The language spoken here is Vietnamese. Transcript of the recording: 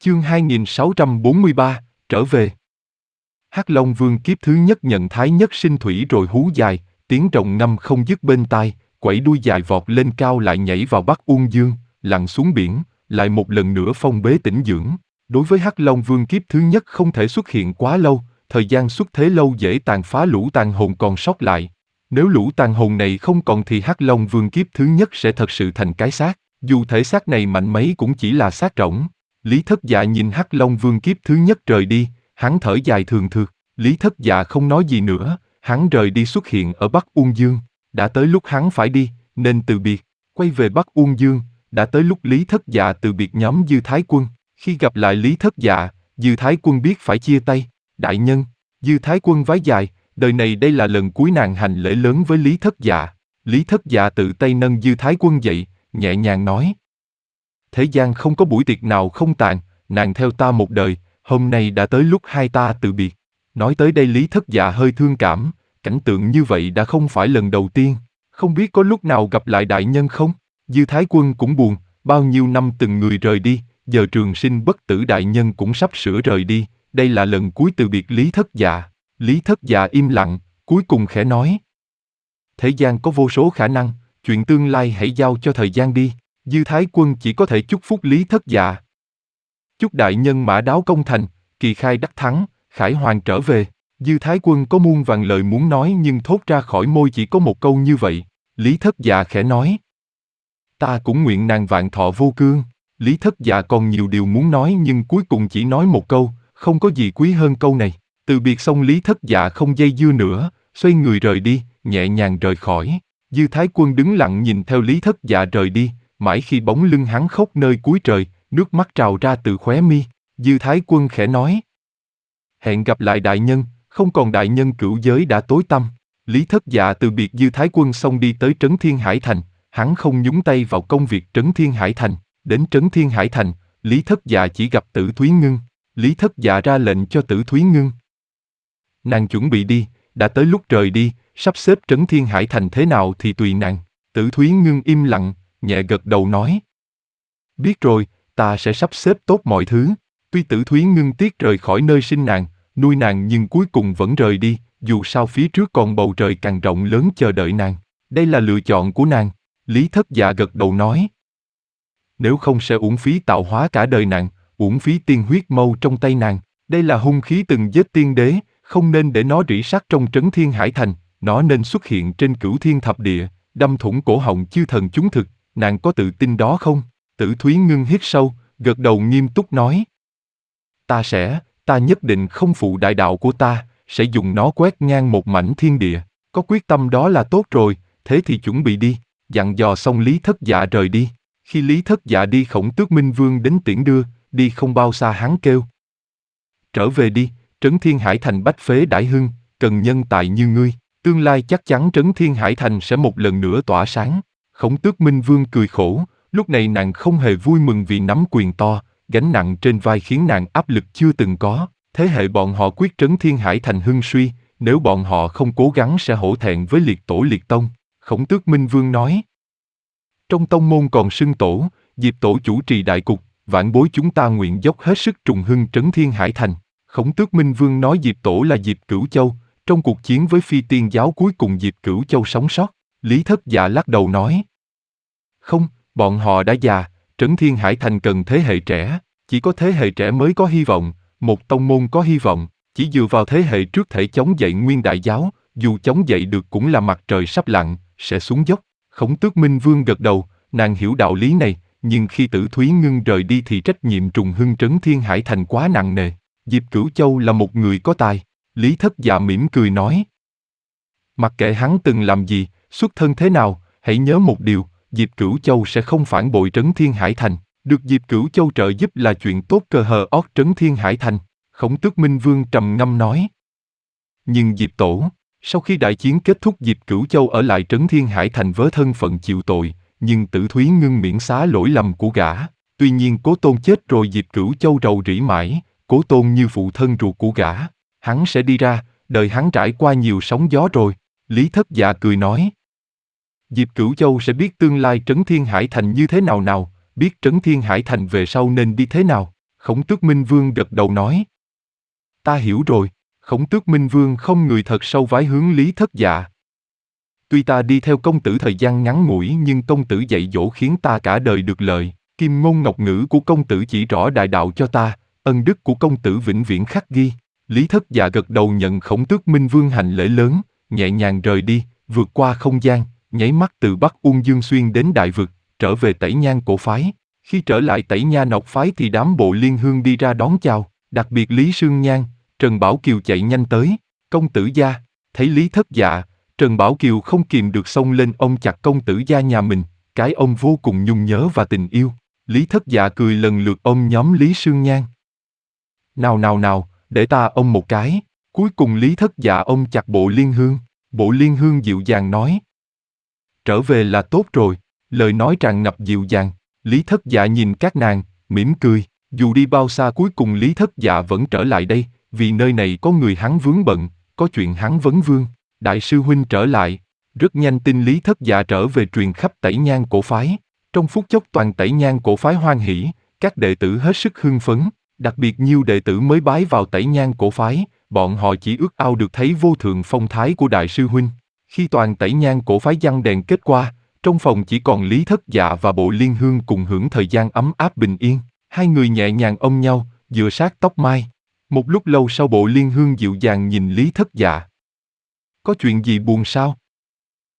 Chương 2643, trở về. Hắc Long Vương kiếp thứ nhất nhận thái nhất sinh thủy rồi hú dài, tiếng rồng ngâm không dứt bên tai, quẩy đuôi dài vọt lên cao lại nhảy vào Bắc Uông Dương, lặn xuống biển, lại một lần nữa phong bế tĩnh dưỡng. Đối với Hắc Long Vương kiếp thứ nhất không thể xuất hiện quá lâu, thời gian xuất thế lâu dễ tàn phá lũ tàn hồn còn sót lại. Nếu lũ tàn hồn này không còn thì Hắc Long Vương kiếp thứ nhất sẽ thật sự thành cái xác, dù thể xác này mạnh mấy cũng chỉ là xác rỗng. Lý Thất Dạ nhìn Hắc Long Vương kiếp thứ nhất rời đi, hắn thở dài thường thượt. Lý Thất Dạ không nói gì nữa, hắn rời đi xuất hiện ở Bắc Uông Dương. Đã tới lúc hắn phải đi, nên từ biệt. Quay về Bắc Uông Dương, đã tới lúc Lý Thất Dạ từ biệt nhóm Dư Thái Quân. Khi gặp lại Lý Thất Dạ, Dư Thái Quân biết phải chia tay. Đại nhân, Dư Thái Quân vái dài, đời này đây là lần cuối nàng hành lễ lớn với Lý Thất Dạ. Lý Thất Dạ tự tay nâng Dư Thái Quân dậy, nhẹ nhàng nói. Thế gian không có buổi tiệc nào không tàn, nàng theo ta một đời, hôm nay đã tới lúc hai ta từ biệt. Nói tới đây Lý Thất Dạ hơi thương cảm, cảnh tượng như vậy đã không phải lần đầu tiên, không biết có lúc nào gặp lại đại nhân không? Dư Thái Quân cũng buồn, bao nhiêu năm từng người rời đi, giờ trường sinh bất tử đại nhân cũng sắp sửa rời đi, đây là lần cuối từ biệt Lý Thất Dạ. Lý Thất Dạ im lặng, cuối cùng khẽ nói. Thế gian có vô số khả năng, chuyện tương lai hãy giao cho thời gian đi. Dư Thái Quân chỉ có thể chúc phúc Lý Thất Dạ. Chúc đại nhân mã đáo công thành, kỳ khai đắc thắng, khải hoàn trở về. Dư Thái Quân có muôn vàn lời muốn nói nhưng thốt ra khỏi môi chỉ có một câu như vậy. Lý Thất Dạ khẽ nói. Ta cũng nguyện nàng vạn thọ vô cương. Lý Thất Dạ còn nhiều điều muốn nói nhưng cuối cùng chỉ nói một câu, không có gì quý hơn câu này. Từ biệt xong Lý Thất Dạ không dây dưa nữa, xoay người rời đi, nhẹ nhàng rời khỏi. Dư Thái Quân đứng lặng nhìn theo Lý Thất Dạ rời đi, mãi khi bóng lưng hắn khóc nơi cuối trời, nước mắt trào ra từ khóe mi. Dư Thái Quân khẽ nói. Hẹn gặp lại đại nhân, không còn đại nhân cửu giới đã tối tăm. Lý Thất Dạ từ biệt Dư Thái Quân xong đi tới Trấn Thiên Hải Thành, hắn không nhúng tay vào công việc Trấn Thiên Hải Thành. Đến Trấn Thiên Hải Thành, Lý Thất Dạ chỉ gặp Tử Thúy Ngưng. Lý Thất Dạ ra lệnh cho Tử Thúy Ngưng. Nàng chuẩn bị đi, đã tới lúc rời đi, sắp xếp Trấn Thiên Hải Thành thế nào thì tùy nàng. Tử Thúy Ngưng im lặng, nhẹ gật đầu nói. Biết rồi, ta sẽ sắp xếp tốt mọi thứ. Tuy Tử Thúy Ngưng tiếc rời khỏi nơi sinh nàng, nuôi nàng nhưng cuối cùng vẫn rời đi, dù sao phía trước còn bầu trời càng rộng lớn chờ đợi nàng. Đây là lựa chọn của nàng. Lý Thất Dạ gật đầu nói. Nếu không sẽ uổng phí tạo hóa cả đời nàng, uổng phí tiên huyết mâu trong tay nàng. Đây là hung khí từng giết tiên đế, không nên để nó rỉ sắt trong Trấn Thiên Hải Thành, nó nên xuất hiện trên Cửu Thiên Thập Địa, đâm thủng cổ họng chư thần chúng thực. Nàng có tự tin đó không? Tử Thúy Ngưng hít sâu, gật đầu nghiêm túc nói. Ta nhất định không phụ đại đạo của ta, sẽ dùng nó quét ngang một mảnh thiên địa. Có quyết tâm đó là tốt rồi, thế thì chuẩn bị đi. Dặn dò xong Lý Thất Dạ rời đi. Khi Lý Thất Dạ đi Khổng Tước Minh Vương đến tiễn đưa, đi không bao xa hắn kêu. Trở về đi, Trấn Thiên Hải Thành bách phế đãi hưng, cần nhân tài như ngươi. Tương lai chắc chắn Trấn Thiên Hải Thành sẽ một lần nữa tỏa sáng. Khổng Tước Minh Vương cười khổ, lúc này nàng không hề vui mừng vì nắm quyền to, gánh nặng trên vai khiến nàng áp lực chưa từng có. Thế hệ bọn họ quyết Trấn Thiên Hải Thành hưng suy, nếu bọn họ không cố gắng sẽ hổ thẹn với liệt tổ liệt tông. Khổng Tước Minh Vương nói. Trong tông môn còn xưng tổ, Diệp tổ chủ trì đại cục, vãn bối chúng ta nguyện dốc hết sức trùng hưng Trấn Thiên Hải Thành. Khổng Tước Minh Vương nói Diệp tổ là Diệp Cửu Châu, trong cuộc chiến với Phi Tiên giáo cuối cùng Diệp Cửu Châu sống sót. Lý Thất Dạ lắc đầu nói. Không, bọn họ đã già, Trấn Thiên Hải Thành cần thế hệ trẻ, chỉ có thế hệ trẻ mới có hy vọng, một tông môn có hy vọng, chỉ dựa vào thế hệ trước thể chống dậy Nguyên Đại Giáo, dù chống dậy được cũng là mặt trời sắp lặn, sẽ xuống dốc. Khổng Tước Minh Vương gật đầu, nàng hiểu đạo lý này, nhưng khi Tử Thúy Ngưng rời đi thì trách nhiệm trùng hưng Trấn Thiên Hải Thành quá nặng nề. Diệp Cửu Châu là một người có tài, Lý Thất Dạ mỉm cười nói. Mặc kệ hắn từng làm gì, xuất thân thế nào, hãy nhớ một điều, Diệp Cửu Châu sẽ không phản bội Trấn Thiên Hải Thành. Được Diệp Cửu Châu trợ giúp là chuyện tốt cơ hờ ót Trấn Thiên Hải Thành. Khổng Tước Minh Vương trầm ngâm nói. Nhưng Diệp tổ, sau khi đại chiến kết thúc Diệp Cửu Châu ở lại Trấn Thiên Hải Thành với thân phận chịu tội, nhưng Tử Thúy Ngưng miễn xá lỗi lầm của gã. Tuy nhiên Cố Tôn chết rồi Diệp Cửu Châu rầu rĩ mãi, Cố Tôn như phụ thân ruột của gã. Hắn sẽ đi ra, đời hắn trải qua nhiều sóng gió rồi. Lý Thất Dạ cười nói. Diệp Cửu Châu sẽ biết tương lai Trấn Thiên Hải Thành như thế nào, biết Trấn Thiên Hải Thành về sau nên đi thế nào. Khổng Tước Minh Vương gật đầu nói. Ta hiểu rồi. Khổng Tước Minh Vương không người thật sâu vái hướng Lý Thất Dạ. Tuy ta đi theo công tử thời gian ngắn ngủi nhưng công tử dạy dỗ khiến ta cả đời được lợi. Kim ngôn ngọc ngữ của công tử chỉ rõ đại đạo cho ta, ân đức của công tử vĩnh viễn khắc ghi. Lý Thất Dạ gật đầu nhận Khổng Tước Minh Vương hành lễ lớn, nhẹ nhàng rời đi, vượt qua không gian, nháy mắt từ Bắc Ung Dương Xuyên đến Đại Vực, trở về Tẩy Nhan cổ phái. Khi trở lại Tẩy Nha Nọc phái thì đám Bộ Liên Hương đi ra đón chào, đặc biệt Lý Sương Nhan, Trần Bảo Kiều chạy nhanh tới. Công tử gia, thấy Lý Thất Dạ, Trần Bảo Kiều không kìm được xông lên ôm chặt công tử gia nhà mình, cái ông vô cùng nhung nhớ và tình yêu. Lý Thất Dạ cười lần lượt ôm nhóm Lý Sương Nhan. Nào nào nào, để ta ôm một cái. Cuối cùng Lý Thất Dạ ôm chặt Bộ Liên Hương. Bộ Liên Hương dịu dàng nói. Trở về là tốt rồi. Lời nói tràn ngập dịu dàng. Lý Thất Dạ nhìn các nàng, mỉm cười. Dù đi bao xa cuối cùng Lý Thất Dạ vẫn trở lại đây, vì nơi này có người hắn vướng bận, có chuyện hắn vấn vương. Đại sư huynh trở lại. Rất nhanh tin Lý Thất Dạ trở về truyền khắp Tẩy Nhan cổ phái. Trong phút chốc toàn Tẩy Nhan cổ phái hoan hỉ, các đệ tử hết sức hưng phấn, đặc biệt nhiều đệ tử mới bái vào Tẩy Nhan cổ phái, bọn họ chỉ ước ao được thấy vô thượng phong thái của đại sư huynh. Khi toàn Tẩy Nhan cổ phái giăng đèn kết qua, trong phòng chỉ còn Lý Thất Dạ và Bộ Liên Hương cùng hưởng thời gian ấm áp bình yên. Hai người nhẹ nhàng ôm nhau, dựa sát tóc mai. Một lúc lâu sau Bộ Liên Hương dịu dàng nhìn Lý Thất Dạ. Có chuyện gì buồn sao?